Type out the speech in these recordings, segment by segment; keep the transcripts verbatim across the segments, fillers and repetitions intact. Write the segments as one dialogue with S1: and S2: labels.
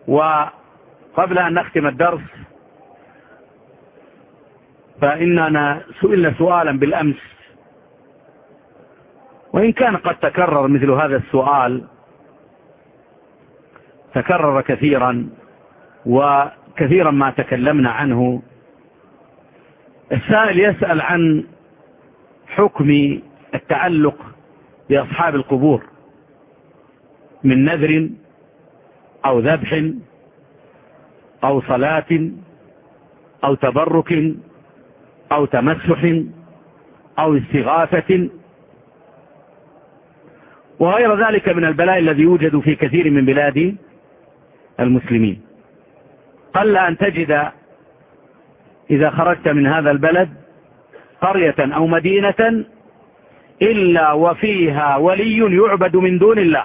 S1: وقبل أن نختم الدرس، فإننا سئلنا سؤالا بالأمس، وإن كان قد تكرر مثل هذا السؤال، تكرر كثيرا وكثيرا ما تكلمنا عنه. السائل يسأل عن حكم التعلق بأصحاب القبور من نذر أو ذبح أو صلاة أو تبرك أو تمسح أو استغاثة وغير ذلك من البلاء الذي يوجد في كثير من بلاد المسلمين. قل أن تجد إذا خرجت من هذا البلد قرية أو مدينة إلا وفيها ولي يعبد من دون الله،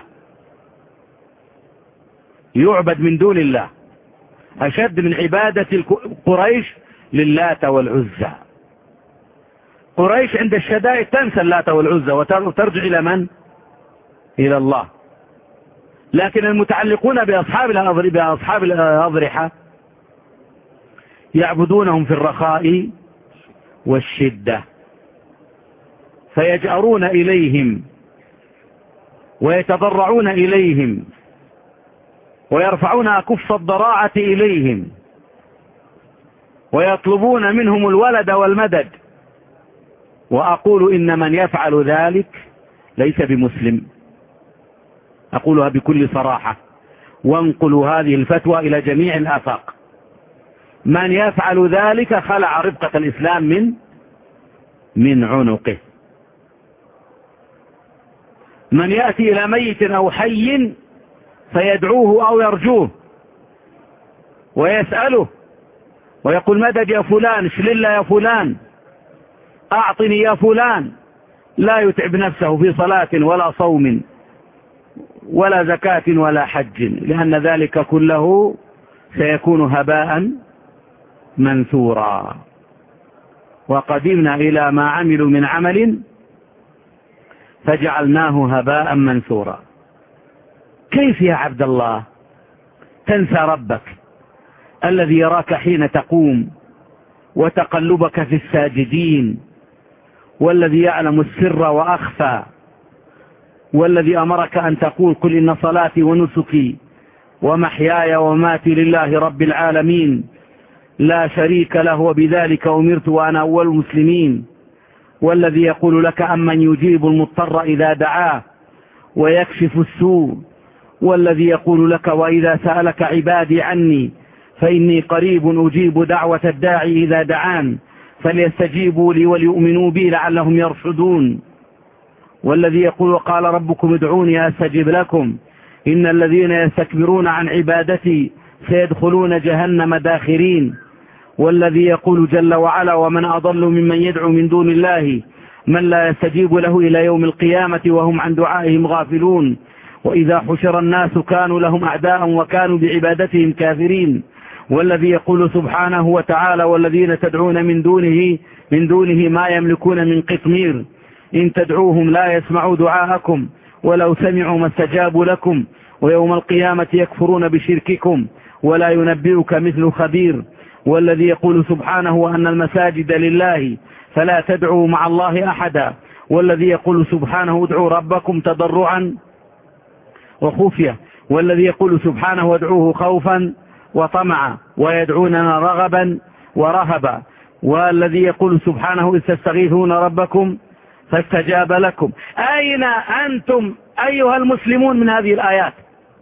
S1: يعبد من دون الله أشد من عبادة قريش للات والعزى. قريش عند الشدائد تنسى اللات والعزى وترجع إلى من؟ إلى الله. لكن المتعلقون بأصحاب بأصحاب الأضرحة يعبدونهم في الرخاء والشدة، فيجأرون إليهم ويتضرعون إليهم ويرفعون أكف الضراعة إليهم ويطلبون منهم الولد والمدد. وأقول إن من يفعل ذلك ليس بمسلم، أقولها بكل صراحة، وانقلوا هذه الفتوى إلى جميع الآفاق. من يفعل ذلك خلع ربقة الإسلام من من عنقه. من يأتي إلى ميت أو حي فيدعوه أو يرجوه ويسأله ويقول مدد يا فلان، اشلل يا فلان، أعطني يا فلان، لا يتعب نفسه في صلاة ولا صوم ولا زكاة ولا حج، لأن ذلك كله سيكون هباء منثورا. وقدمنا إلى ما عملوا من عمل فجعلناه هباء منثورا. كيف يا عبد الله تنسى ربك الذي يراك حين تقوم وتقلبك في الساجدين، والذي يعلم السر وأخفى، والذي أمرك أن تقول قل إن صلاتي ونسكي ومحياي ومماتي لله رب العالمين لا شريك له وبذلك أمرت وأنا أول المسلمين، والذي يقول لك أمن يجيب المضطر إذا دعاه ويكشف السوء، والذي يقول لك وإذا سألك عبادي عني فإني قريب أجيب دعوة الداعي إذا دعان فليستجيبوا لي وليؤمنوا بي لعلهم يرشدون، والذي يقول وقال ربكم ادعوني أستجب لكم إن الذين يستكبرون عن عبادتي سيدخلون جهنم داخرين، والذي يقول جل وعلا ومن أضل ممن يدعو من دون الله من لا يستجيب له إلى يوم القيامة وهم عن دعائهم غافلون، وإذا حشر الناس كانوا لهم أعداء وكانوا بعبادتهم كافرين، والذي يقول سبحانه وتعالى والذين تدعون من دونه من دونه ما يملكون من قطمير إن تدعوهم لا يسمعوا دعاءكم ولو سمعوا ما استجابوا لكم ويوم القيامة يكفرون بشرككم ولا ينبئك مثل خبير، والذي يقول سبحانه وأن المساجد لله فلا تدعوا مع الله أحدا، والذي يقول سبحانه ادعوا ربكم تضرعا وخفية، والذي يقول سبحانه وادعوه خوفا وطمعا ويدعوننا رغبا ورهبا، والذي يقول سبحانه إذ تستغيثون ربكم فاستجاب لكم. أين أنتم أيها المسلمون من هذه الآيات؟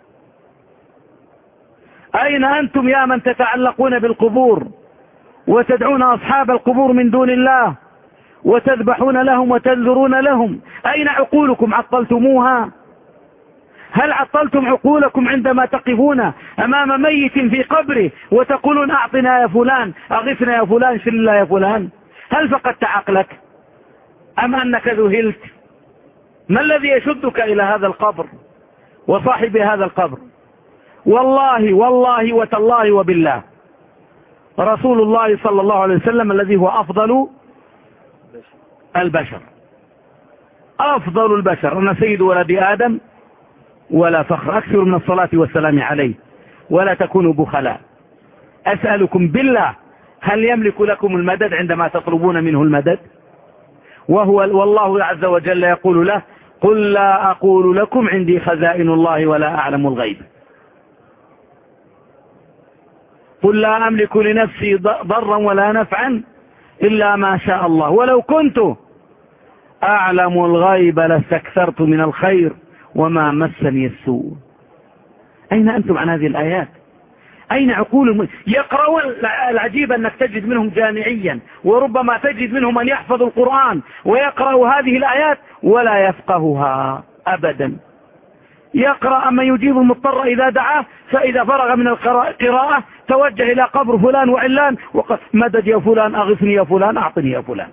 S1: أين أنتم يا من تتعلقون بالقبور وتدعون أصحاب القبور من دون الله وتذبحون لهم وتنذرون لهم؟ أين عقولكم؟ عطلتموها؟ هل عطلتم عقولكم عندما تقفون أمام ميت في قبره وتقولون أعطنا يا فلان، أغثنا يا فلان، شل الله يا فلان؟ هل فقدت عقلك أم أنك ذهلت؟ ما الذي يشدك إلى هذا القبر وصاحب هذا القبر؟ والله والله وتالله وبالله رسول الله صلى الله عليه وسلم الذي هو أفضل البشر، أفضل البشر، أنا سيد ولد آدم ولا فخر، أكثر من الصلاة والسلام عليه ولا تكونوا بخلاء. أسألكم بالله هل يملك لكم المدد عندما تطلبون منه المدد؟ وهو والله عز وجل يقول له قل لا أقول لكم عندي خزائن الله ولا أعلم الغيب. قل لا أملك لنفسي ضرا ولا نفعا إلا ما شاء الله ولو كنت أعلم الغيب لاستكثرت من الخير وما مسني السوء. أين أنتم عن هذه الآيات؟ أين عقول يقرؤون؟ العجيب أنك تجد منهم جامعيا وربما تجد منهم من يحفظ القرآن ويقرأ هذه الآيات ولا يفقهها أبدا. يقرأ أما يجيب المضطر إذا دعاه، فإذا فرغ من القراءة توجه إلى قبر فلان وعلان وقال مدد يا فلان، أغثني يا فلان، أعطني يا فلان.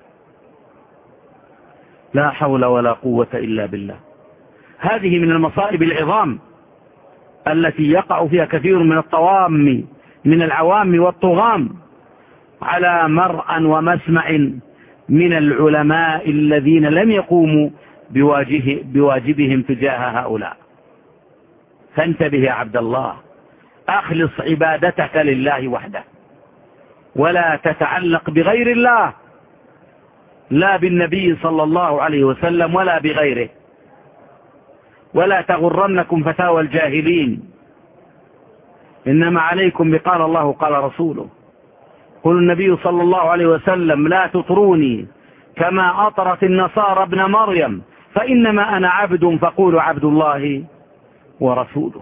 S1: لا حول ولا قوة إلا بالله. هذه من المصائب العظام التي يقع فيها كثير من الطوام من العوام والطغام على مرأى ومسمع من العلماء الذين لم يقوموا بواجه بواجبهم تجاه هؤلاء. فانتبه يا عبد الله، أخلص عبادتك لله وحده ولا تتعلق بغير الله، لا بالنبي صلى الله عليه وسلم ولا بغيره. ولا تغرنكم فتاوى الجاهلين، إنما عليكم بقال الله قال رسوله. قل النبي صلى الله عليه وسلم لا تطروني كما أطرت النصارى ابن مريم فإنما أنا عبد فقولوا عبد الله ورسوله.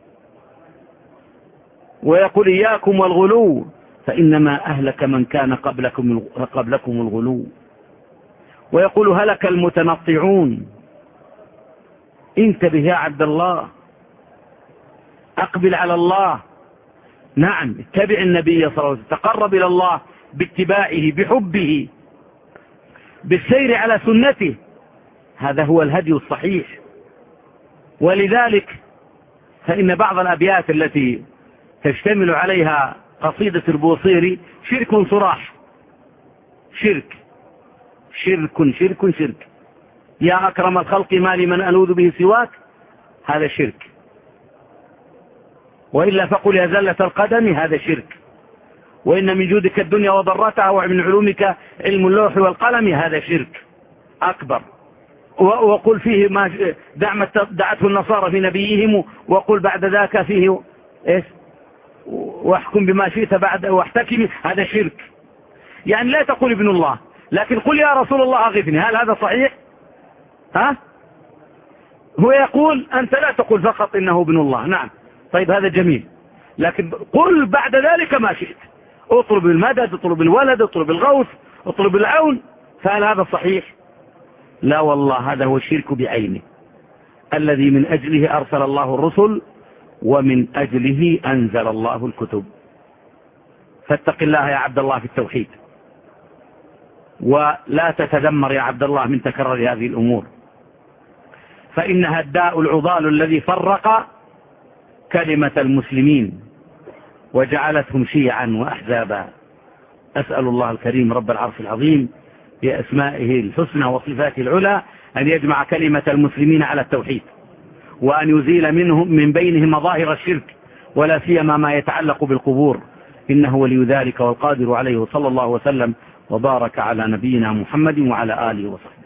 S1: ويقول إياكم والغلو فإنما أهلك من كان قبلكم, قبلكم الغلو. ويقول هلك المتنطعون. انتبه يا عبد الله، أقبل على الله. نعم، اتبع النبي صلى الله عليه وسلم، تقرب إلى الله باتباعه بحبه بالسير على سنته. هذا هو الهدي الصحيح. ولذلك فإن بعض الأبيات التي تشتمل عليها قصيدة البوصيري شرك صراح. شرك شرك شرك شرك يا أكرم الخلق ما لمن ألوذ به سواك، هذا شرك. وإلا فقل يا زلة القدم، هذا شرك. وإن من جودك الدنيا وضرتها ومن علومك علم اللوح والقلم، هذا شرك أكبر. وقل فيه ما دعته النصارى في نبيهم، وقل بعد ذاك فيه إيش واحكم بما شئت بعد واحتكم، هذا شرك. يعني لا تقول ابن الله، لكن قل يا رسول الله أغثني. هل هذا صحيح؟ ها؟ هو يقول أنت لا تقول فقط إنه ابن الله. نعم، طيب هذا جميل، لكن قل بعد ذلك ما شئت. اطلب المدد، اطلب الولد، اطلب الغوث، اطلب العون. فهل هذا صحيح؟ لا والله، هذا هو الشرك بعينه الذي من أجله أرسل الله الرسل ومن أجله أنزل الله الكتب. فاتق الله يا عبد الله في التوحيد، ولا تتذمر يا عبد الله من تكرر هذه الأمور، فإنها الداء العضال الذي فرق كلمة المسلمين وجعلتهم شيعا وأحزابا. أسأل الله الكريم رب العرش العظيم بأسمائه الحسنى وصفاته العلى أن يجمع كلمة المسلمين على التوحيد، وأن يزيل منهم من بينهم مظاهر الشرك، ولا سيما ما يتعلق بالقبور، إنه ولي ذلك والقادر عليه. وصلى الله وسلم وبارك على نبينا محمد وعلى آله وصحبه.